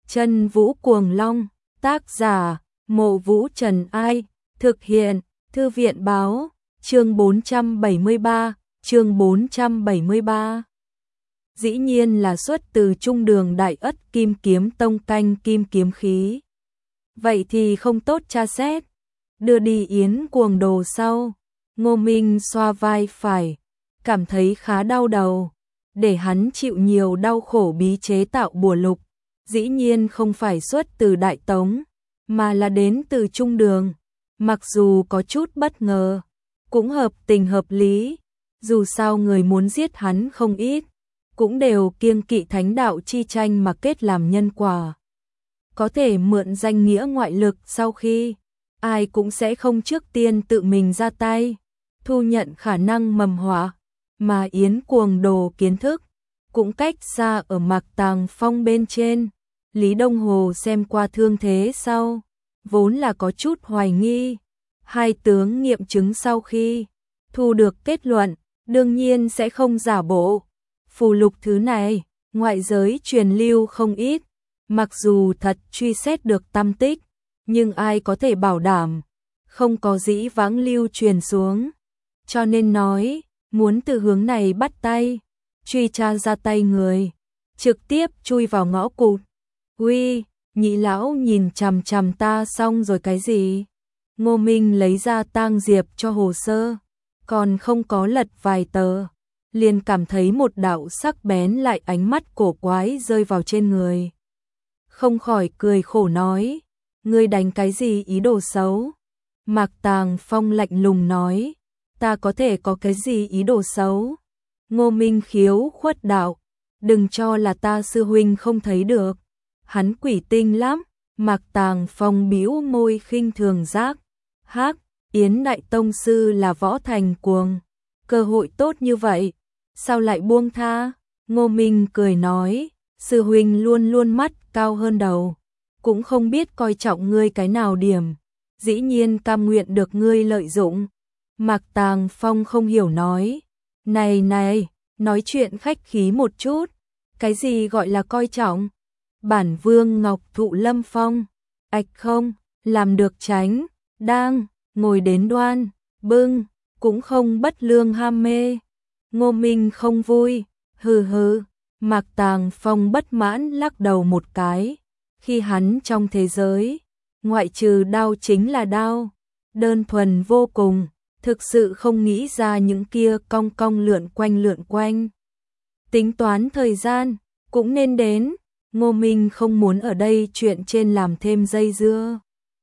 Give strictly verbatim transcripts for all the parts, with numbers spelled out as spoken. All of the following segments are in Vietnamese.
Chân Vũ Cuồng Long, tác giả, Mộ Vũ Trần Ai, thực hiện, Thư viện Báo, chương bốn trăm bảy mươi ba, chương bốn trăm bảy mươi ba. Dĩ nhiên là xuất từ Trung Đường Đại Ất Kim Kiếm Tông canh kim kiếm khí. Vậy thì không tốt tra xét, đưa đi Yến Cuồng Đồ sau. Ngô Minh xoa vai phải, cảm thấy khá đau đầu, để hắn chịu nhiều đau khổ bí chế tạo bùa lục, dĩ nhiên không phải xuất từ Đại Tống, mà là đến từ Trung Đường. Mặc dù có chút bất ngờ, cũng hợp tình hợp lý, dù sao người muốn giết hắn không ít, cũng đều kiêng kỵ thánh đạo chi tranh mà kết làm nhân quả. Có thể mượn danh nghĩa ngoại lực sau khi, ai cũng sẽ không trước tiên tự mình ra tay, thu nhận khả năng mầm họa, mà Yến Cuồng Đồ kiến thức, cũng cách xa ở Mạc Tàng Phong bên trên. Lý Đông Hồ xem qua thương thế sau, vốn là có chút hoài nghi, hai tướng nghiệm chứng sau khi thu được kết luận, đương nhiên sẽ không giả bộ. Phù lục thứ này, ngoại giới truyền lưu không ít, mặc dù thật truy xét được tăm tích, nhưng ai có thể bảo đảm, không có dĩ vãng lưu truyền xuống. Cho nên nói, muốn từ hướng này bắt tay, truy tra ra tay người, trực tiếp chui vào ngõ cụt. Uy, nhị lão nhìn chằm chằm ta xong rồi cái gì? Ngô Minh lấy ra tang diệp cho hồ sơ, còn không có lật vài tờ, liền cảm thấy một đạo sắc bén lại ánh mắt cổ quái rơi vào trên người. Không khỏi cười khổ nói, ngươi đánh cái gì ý đồ xấu? Mạc Tàng Phong lạnh lùng nói, ta có thể có cái gì ý đồ xấu? Ngô Minh khiếu khuất đạo, đừng cho là ta sư huynh không thấy được. Hắn quỷ tinh lắm. Mạc Tàng Phong bĩu môi khinh thường giác, hắc, Yến Đại Tông Sư là Võ Thành Cuồng, cơ hội tốt như vậy, sao lại buông tha? Ngô Minh cười nói, sư huynh luôn luôn mắt cao hơn đầu, cũng không biết coi trọng ngươi cái nào điểm, dĩ nhiên cam nguyện được ngươi lợi dụng. Mạc Tàng Phong không hiểu nói, này này, nói chuyện khách khí một chút, cái gì gọi là coi trọng? Bản Vương Ngọc Thụ Lâm Phong, ạch không, làm được tránh, đang, ngồi đến đoan, bưng, cũng không bất lương ham mê. Ngô Minh không vui, hừ hừ. Mạc Tàng Phong bất mãn lắc đầu một cái, khi hắn trong thế giới, ngoại trừ đao chính là đao, đơn thuần vô cùng, thực sự không nghĩ ra những kia cong cong lượn quanh lượn quanh. Tính toán thời gian, cũng nên đến. Ngô Minh không muốn ở đây chuyện trên làm thêm dây dưa.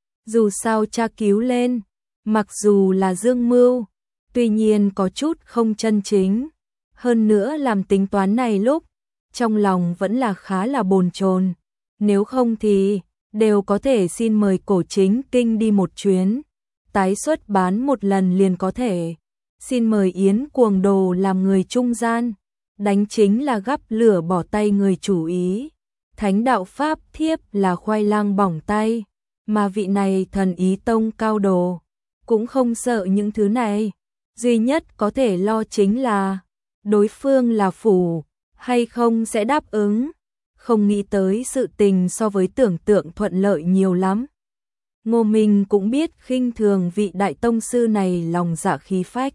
Dù sao tra cứu lên, mặc dù là dương mưu, tuy nhiên có chút không chân chính. Hơn nữa làm tính toán này lúc, trong lòng vẫn là khá là bồn chồn. Nếu không thì, đều có thể xin mời Cổ Chính Kinh đi một chuyến. Tái xuất bán một lần liền có thể. Xin mời Yến Cuồng Đồ làm người trung gian. Đánh chính là gắp lửa bỏ tay người chủ ý. Thánh đạo Pháp thiếp là khoai lang bỏng tay, mà vị này thần ý tông cao đồ, cũng không sợ những thứ này, duy nhất có thể lo chính là, đối phương là phủ, hay không sẽ đáp ứng, không nghĩ tới sự tình so với tưởng tượng thuận lợi nhiều lắm. Ngô Minh cũng biết khinh thường vị đại tông sư này lòng dạ khí phách.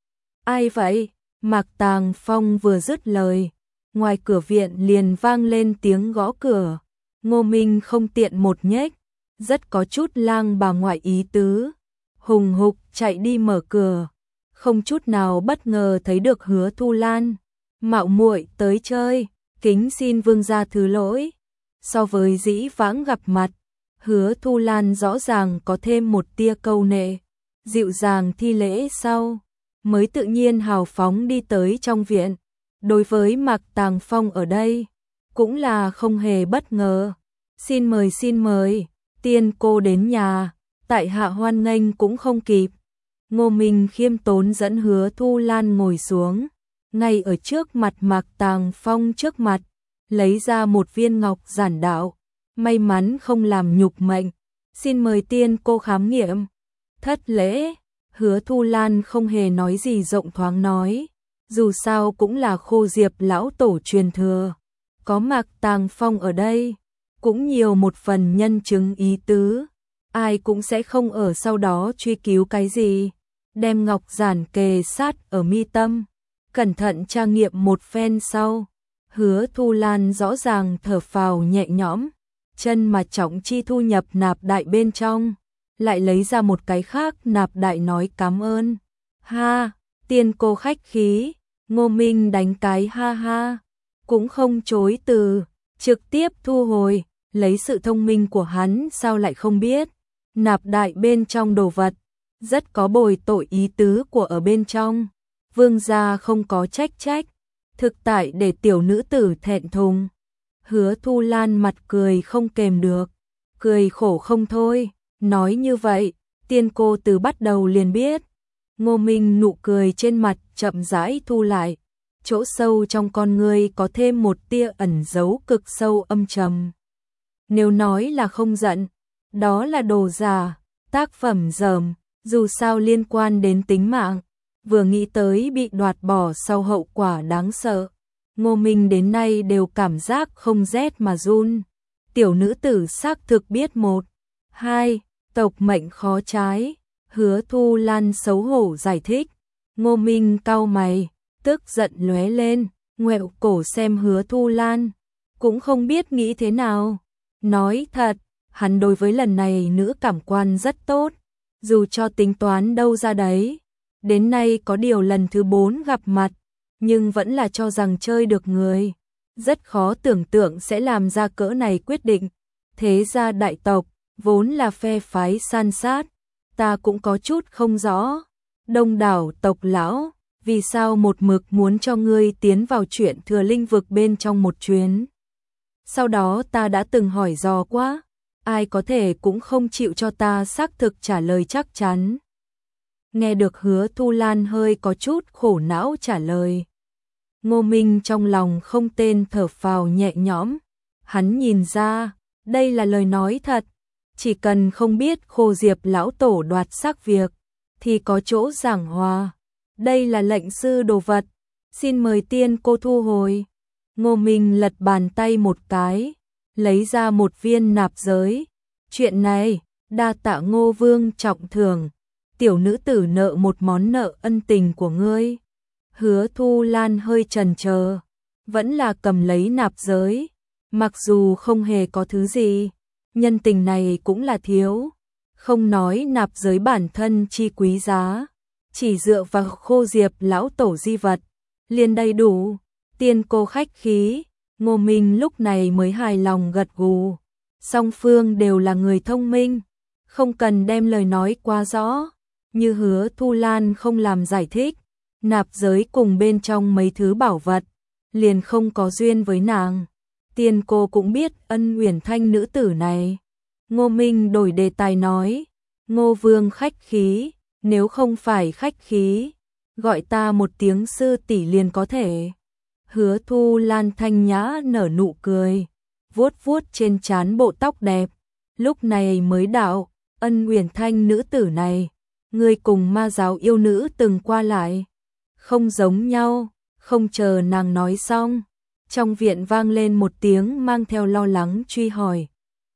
Ai vậy? Mạc Tàng Phong vừa dứt lời, ngoài cửa viện liền vang lên tiếng gõ cửa. Ngô Minh không tiện một nhếch, rất có chút lang bà ngoại ý tứ, hùng hục chạy đi mở cửa, không chút nào bất ngờ thấy được Hứa Thu Lan. Mạo muội tới chơi, kính xin vương gia thứ lỗi. So với dĩ vãng gặp mặt, Hứa Thu Lan rõ ràng có thêm một tia câu nệ, dịu dàng thi lễ sau, mới tự nhiên hào phóng đi tới trong viện. Đối với Mạc Tàng Phong ở đây, cũng là không hề bất ngờ. Xin mời xin mời, tiên cô đến nhà, tại hạ hoan nghênh cũng không kịp. Ngô Minh khiêm tốn dẫn Hứa Thu Lan ngồi xuống, ngay ở trước mặt Mạc Tàng Phong trước mặt, lấy ra một viên ngọc giản đạo, may mắn không làm nhục mệnh, xin mời tiên cô khám nghiệm. Thất lễ, Hứa Thu Lan không hề nói gì rộng thoáng nói. Dù sao cũng là Khô Diệp lão tổ truyền thừa, có Mạc Tàng Phong ở đây, cũng nhiều một phần nhân chứng ý tứ, ai cũng sẽ không ở sau đó truy cứu cái gì, đem ngọc giản kề sát ở mi tâm, cẩn thận tra nghiệm một phen sau, Hứa Thu Lan rõ ràng thở phào nhẹ nhõm, chân mà Trọng Chi thu nhập nạp đại bên trong, lại lấy ra một cái khác nạp đại nói cảm ơn. Ha, tiên cô khách khí, Ngô Minh đánh cái ha ha, cũng không chối từ, trực tiếp thu hồi, lấy sự thông minh của hắn sao lại không biết, nạp đại bên trong đồ vật, rất có bồi tội ý tứ của ở bên trong, vương gia không có trách trách, thực tại để tiểu nữ tử thẹn thùng. Hứa Thu Lan mặt cười không kềm được, cười khổ không thôi, nói như vậy, tiên cô từ bắt đầu liền biết. Ngô Minh nụ cười trên mặt chậm rãi thu lại, chỗ sâu trong con ngươi có thêm một tia ẩn giấu cực sâu âm trầm. Nếu nói là không giận, đó là đồ giả, tác phẩm dởm, dù sao liên quan đến tính mạng, vừa nghĩ tới bị đoạt bỏ sau hậu quả đáng sợ. Ngô Minh đến nay đều cảm giác không rét mà run. Tiểu nữ tử xác thực biết một, hai, tộc mệnh khó trái. Hứa Thu Lan xấu hổ giải thích. Ngô Minh cau mày, tức giận lóe lên, ngoẹo cổ xem Hứa Thu Lan, cũng không biết nghĩ thế nào. Nói thật, hắn đối với lần này nữ cảm quan rất tốt, dù cho tính toán đâu ra đấy. Đến nay có điều lần thứ bốn gặp mặt, nhưng vẫn là cho rằng chơi được người. Rất khó tưởng tượng sẽ làm ra cỡ này quyết định. Thế gia đại tộc, vốn là phe phái san sát, ta cũng có chút không rõ. Đông đảo tộc lão, vì sao một mực muốn cho ngươi tiến vào chuyện thừa linh vực bên trong một chuyến. Sau đó ta đã từng hỏi dò quá, ai có thể cũng không chịu cho ta xác thực trả lời chắc chắn. Nghe được Hứa Thu Lan hơi có chút khổ não trả lời. Ngô Minh trong lòng không tên thở phào nhẹ nhõm, hắn nhìn ra, đây là lời nói thật, chỉ cần không biết Khô Diệp lão tổ đoạt xác việc, thì có chỗ giảng hòa. Đây là lệnh sư đồ vật, xin mời tiên cô thu hồi. Ngô Minh lật bàn tay một cái, lấy ra một viên nạp giới. Chuyện này, đa tạ Ngô Vương trọng thưởng, tiểu nữ tử nợ một món nợ ân tình của ngươi. Hứa Thu Lan hơi chần chờ, vẫn là cầm lấy nạp giới, mặc dù không hề có thứ gì, nhân tình này cũng là thiếu, không nói nạp giới bản thân chi quý giá, chỉ dựa vào Khô Diệp lão tổ di vật, liền đầy đủ. Tiên cô khách khí, Ngô Minh lúc này mới hài lòng gật gù, song phương đều là người thông minh, không cần đem lời nói quá rõ, như Hứa Thu Lan không làm giải thích. Nạp giới cùng bên trong mấy thứ bảo vật, liền không có duyên với nàng. Tiên cô cũng biết ân Uyển Thanh nữ tử này. Ngô Minh đổi đề tài nói, Ngô Vương khách khí, nếu không phải khách khí, gọi ta một tiếng sư tỷ liền có thể. Hứa Thu Lan thanh nhã nở nụ cười, vuốt vuốt trên trán bộ tóc đẹp, lúc này mới đạo, ân Uyển Thanh nữ tử này, người cùng ma giáo yêu nữ từng qua lại. Không giống nhau, không chờ nàng nói xong, trong viện vang lên một tiếng mang theo lo lắng truy hỏi.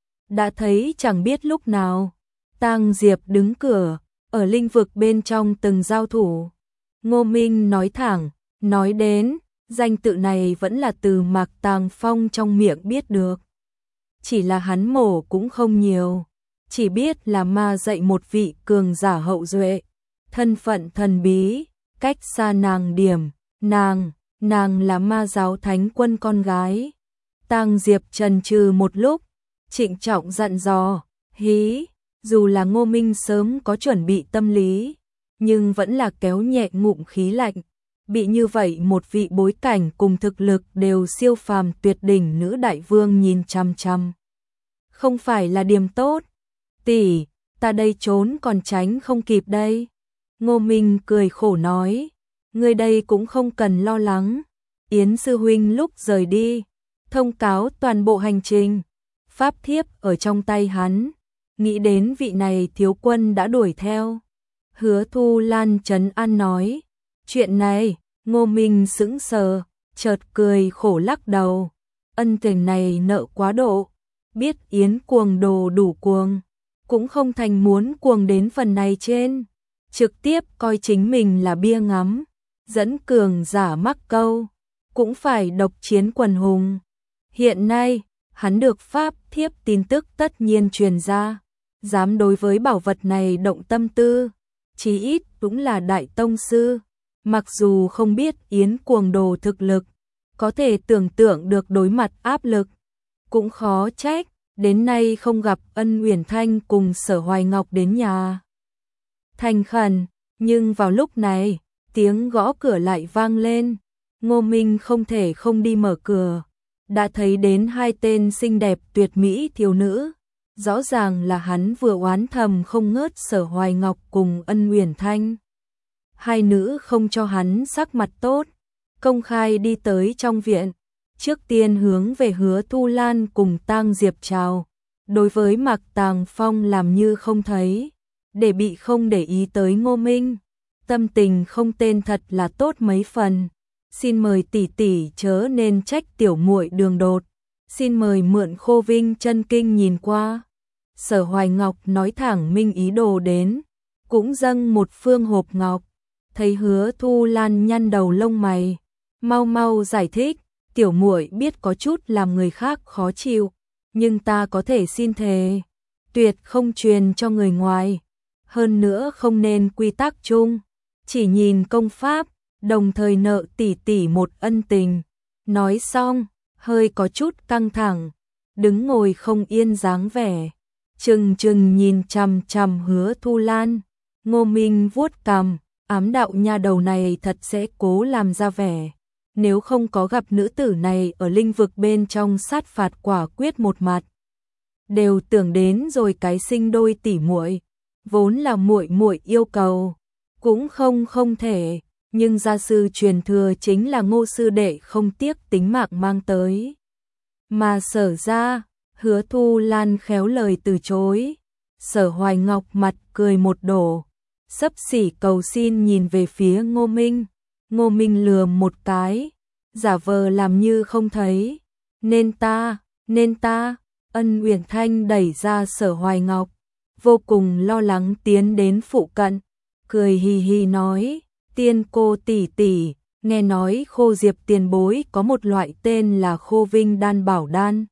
Đã thấy chẳng biết lúc nào, Tang Diệp đứng cửa, ở linh vực bên trong từng giao thủ. Ngô Minh nói thẳng, nói đến, danh tự này vẫn là từ Mạc Tàng Phong trong miệng biết được. Chỉ là hắn mổ cũng không nhiều, chỉ biết là ma dạy một vị cường giả hậu duệ, thân phận thần bí. Cách xa nàng điểm, nàng, nàng là ma giáo thánh quân con gái. Tang Diệp trần trừ một lúc, trịnh trọng dặn dò, hí, dù là Ngô Minh sớm có chuẩn bị tâm lý, nhưng vẫn là kéo nhẹ ngụm khí lạnh, bị như vậy một vị bối cảnh cùng thực lực đều siêu phàm tuyệt đỉnh nữ đại vương nhìn chăm chăm. Không phải là điểm tốt, tỷ, ta đây trốn còn tránh không kịp đây. Ngô Minh cười khổ nói, người đây cũng không cần lo lắng. Yến sư huynh lúc rời đi, thông cáo toàn bộ hành trình, pháp thiếp ở trong tay hắn, nghĩ đến vị này thiếu quân đã đuổi theo. Hứa Thu Lan trấn an nói, chuyện này, Ngô Minh sững sờ, chợt cười khổ lắc đầu, ân tình này nợ quá độ, biết Yến Cuồng đồ đủ cuồng, cũng không thành muốn cuồng đến phần này trên, trực tiếp coi chính mình là bia ngắm, dẫn cường giả mắc câu, cũng phải độc chiến quần hùng. Hiện nay, hắn được pháp thiếp tin tức tất nhiên truyền ra, dám đối với bảo vật này động tâm tư, chí ít cũng là đại tông sư, mặc dù không biết Yến Cuồng đồ thực lực, có thể tưởng tượng được đối mặt áp lực, cũng khó trách, đến nay không gặp Ân Uyển Thanh cùng Sở Hoài Ngọc đến nhà. Thành khẩn, nhưng vào lúc này, tiếng gõ cửa lại vang lên, Ngô Minh không thể không đi mở cửa, đã thấy đến hai tên xinh đẹp tuyệt mỹ thiếu nữ, rõ ràng là hắn vừa oán thầm không ngớt Sở Hoài Ngọc cùng Ân Uyển Thanh. Hai nữ không cho hắn sắc mặt tốt, công khai đi tới trong viện, trước tiên hướng về Hứa Thu Lan cùng Tang Diệp chào, đối với Mạc Tàng Phong làm như không thấy, để bị không để ý tới Ngô Minh, tâm tình không tên thật là tốt mấy phần. Xin mời tỷ tỷ chớ nên trách tiểu muội đường đột, xin mời mượn Khô Vinh chân kinh nhìn qua. Sở Hoài Ngọc nói thẳng minh ý đồ đến, cũng dâng một phương hộp ngọc, thấy Hứa Thu Lan nhăn đầu lông mày, mau mau giải thích, tiểu muội biết có chút làm người khác khó chịu, nhưng ta có thể xin thề, tuyệt không truyền cho người ngoài, hơn nữa không nên quy tắc chung, chỉ nhìn công pháp, đồng thời nợ tỷ tỷ một ân tình. Nói xong, hơi có chút căng thẳng, đứng ngồi không yên dáng vẻ, chừng chừng nhìn chằm chằm Hứa Thu Lan. Ngô Minh vuốt cằm, ám đạo nha đầu này thật sẽ cố làm ra vẻ, nếu không có gặp nữ tử này ở linh vực bên trong sát phạt quả quyết một mặt, đều tưởng đến rồi cái sinh đôi tỷ muội, vốn là muội muội yêu cầu, cũng không không thể. Nhưng gia sư truyền thừa chính là Ngô sư đệ không tiếc tính mạng mang tới. Mà Sở ra, Hứa Thu Lan khéo lời từ chối. Sở Hoài Ngọc mặt cười một đổ, xấp xỉ cầu xin nhìn về phía Ngô Minh. Ngô Minh lừa một cái, giả vờ làm như không thấy. Nên ta, nên ta, Ân Uyển Thanh đẩy ra Sở Hoài Ngọc, vô cùng lo lắng tiến đến phụ cận, cười hì hì nói. Tiên cô tỷ tỷ, nghe nói Khô Diệp tiền bối có một loại tên là Khô Vinh đan bảo đan.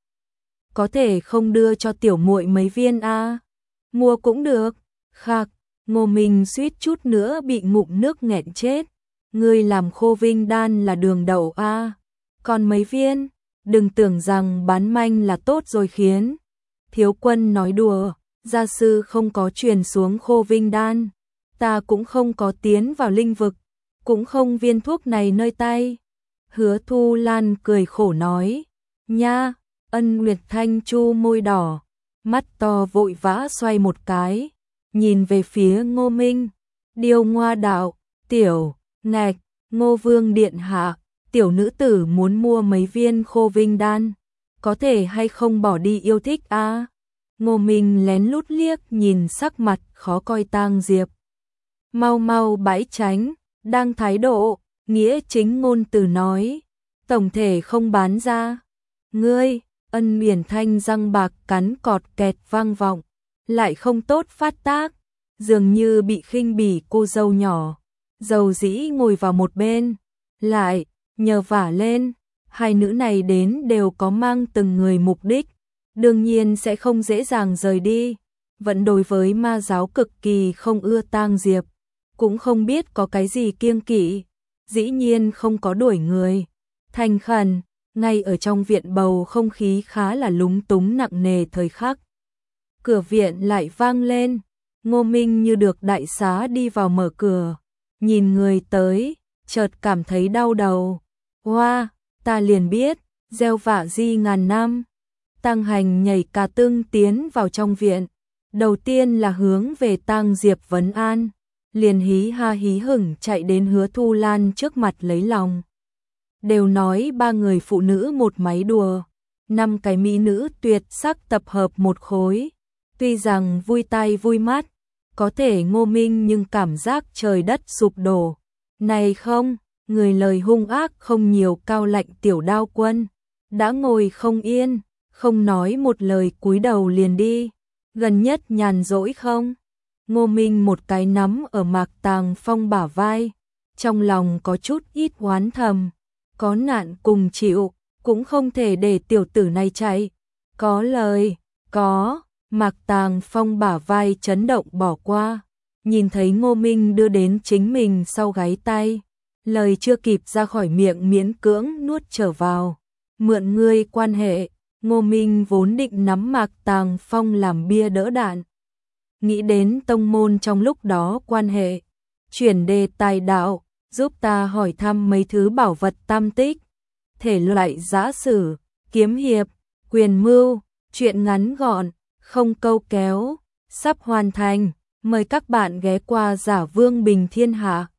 Có thể không đưa cho tiểu muội mấy viên a? À? Mua cũng được. Khạc, Ngô Minh suýt chút nữa bị ngụm nước nghẹn chết. Ngươi làm Khô Vinh đan là đường đậu a? À? Còn mấy viên, đừng tưởng rằng bán manh là tốt rồi khiến. Thiếu Quân nói đùa, gia sư không có truyền xuống Khô Vinh đan. Ta cũng không có tiến vào linh vực, cũng không viên thuốc này nơi tay. Hứa Thu Lan cười khổ nói, nha, Ân Uyển Thanh chu môi đỏ, mắt to vội vã xoay một cái, nhìn về phía Ngô Minh, Điêu Ngoa đạo, tiểu, ngạch, Ngô Vương điện hạ, tiểu nữ tử muốn mua mấy viên Khô Vinh đan, có thể hay không bỏ đi yêu thích a? À? Ngô Minh lén lút liếc nhìn sắc mặt khó coi Tang Diệp. Mau mau bãi tránh, đang thái độ, nghĩa chính ngôn từ nói, tổng thể không bán ra. Ngươi, Ân Uyển Thanh răng bạc cắn cọt kẹt vang vọng, lại không tốt phát tác, dường như bị khinh bỉ cô dâu nhỏ, dầu dĩ ngồi vào một bên, lại, nhờ vả lên, hai nữ này đến đều có mang từng người mục đích, đương nhiên sẽ không dễ dàng rời đi, vẫn đối với ma giáo cực kỳ không ưa Tang Diệp. Cũng không biết có cái gì kiêng kỵ, dĩ nhiên không có đuổi người. Thành khẩn, ngay ở trong viện bầu không khí khá là lúng túng nặng nề thời khắc. Cửa viện lại vang lên, Ngô Minh như được đại xá đi vào mở cửa, nhìn người tới, chợt cảm thấy đau đầu. Hoa, wow, ta liền biết, gieo vạ di ngàn năm. Tăng Hành nhảy cà tưng tiến vào trong viện, đầu tiên là hướng về Tang Diệp vấn an. Liền hí ha hí hửng chạy đến Hứa Thu Lan trước mặt lấy lòng. Đều nói ba người phụ nữ một máy đùa, năm cái mỹ nữ tuyệt sắc tập hợp một khối. Tuy rằng vui tai vui mắt, có thể Ngô Minh nhưng cảm giác trời đất sụp đổ. Này không, người lời hung ác không nhiều cao lạnh tiểu đao quân, đã ngồi không yên, không nói một lời cúi đầu liền đi. Gần nhất nhàn rỗi không? Ngô Minh một cái nắm ở Mạc Tàng Phong bả vai, trong lòng có chút ít oán thầm, có nạn cùng chịu, cũng không thể để tiểu tử này chạy. Có lời, có, Mạc Tàng Phong bả vai chấn động bỏ qua, nhìn thấy Ngô Minh đưa đến chính mình sau gáy tay, lời chưa kịp ra khỏi miệng miễn cưỡng nuốt trở vào. Mượn ngươi quan hệ, Ngô Minh vốn định nắm Mạc Tàng Phong làm bia đỡ đạn. Nghĩ đến tông môn trong lúc đó quan hệ, chuyển đề tài đạo, giúp ta hỏi thăm mấy thứ bảo vật tam tích, thể loại giã sử, kiếm hiệp, quyền mưu, chuyện ngắn gọn, không câu kéo, sắp hoàn thành, mời các bạn ghé qua Giả Vương Bình Thiên Hạ.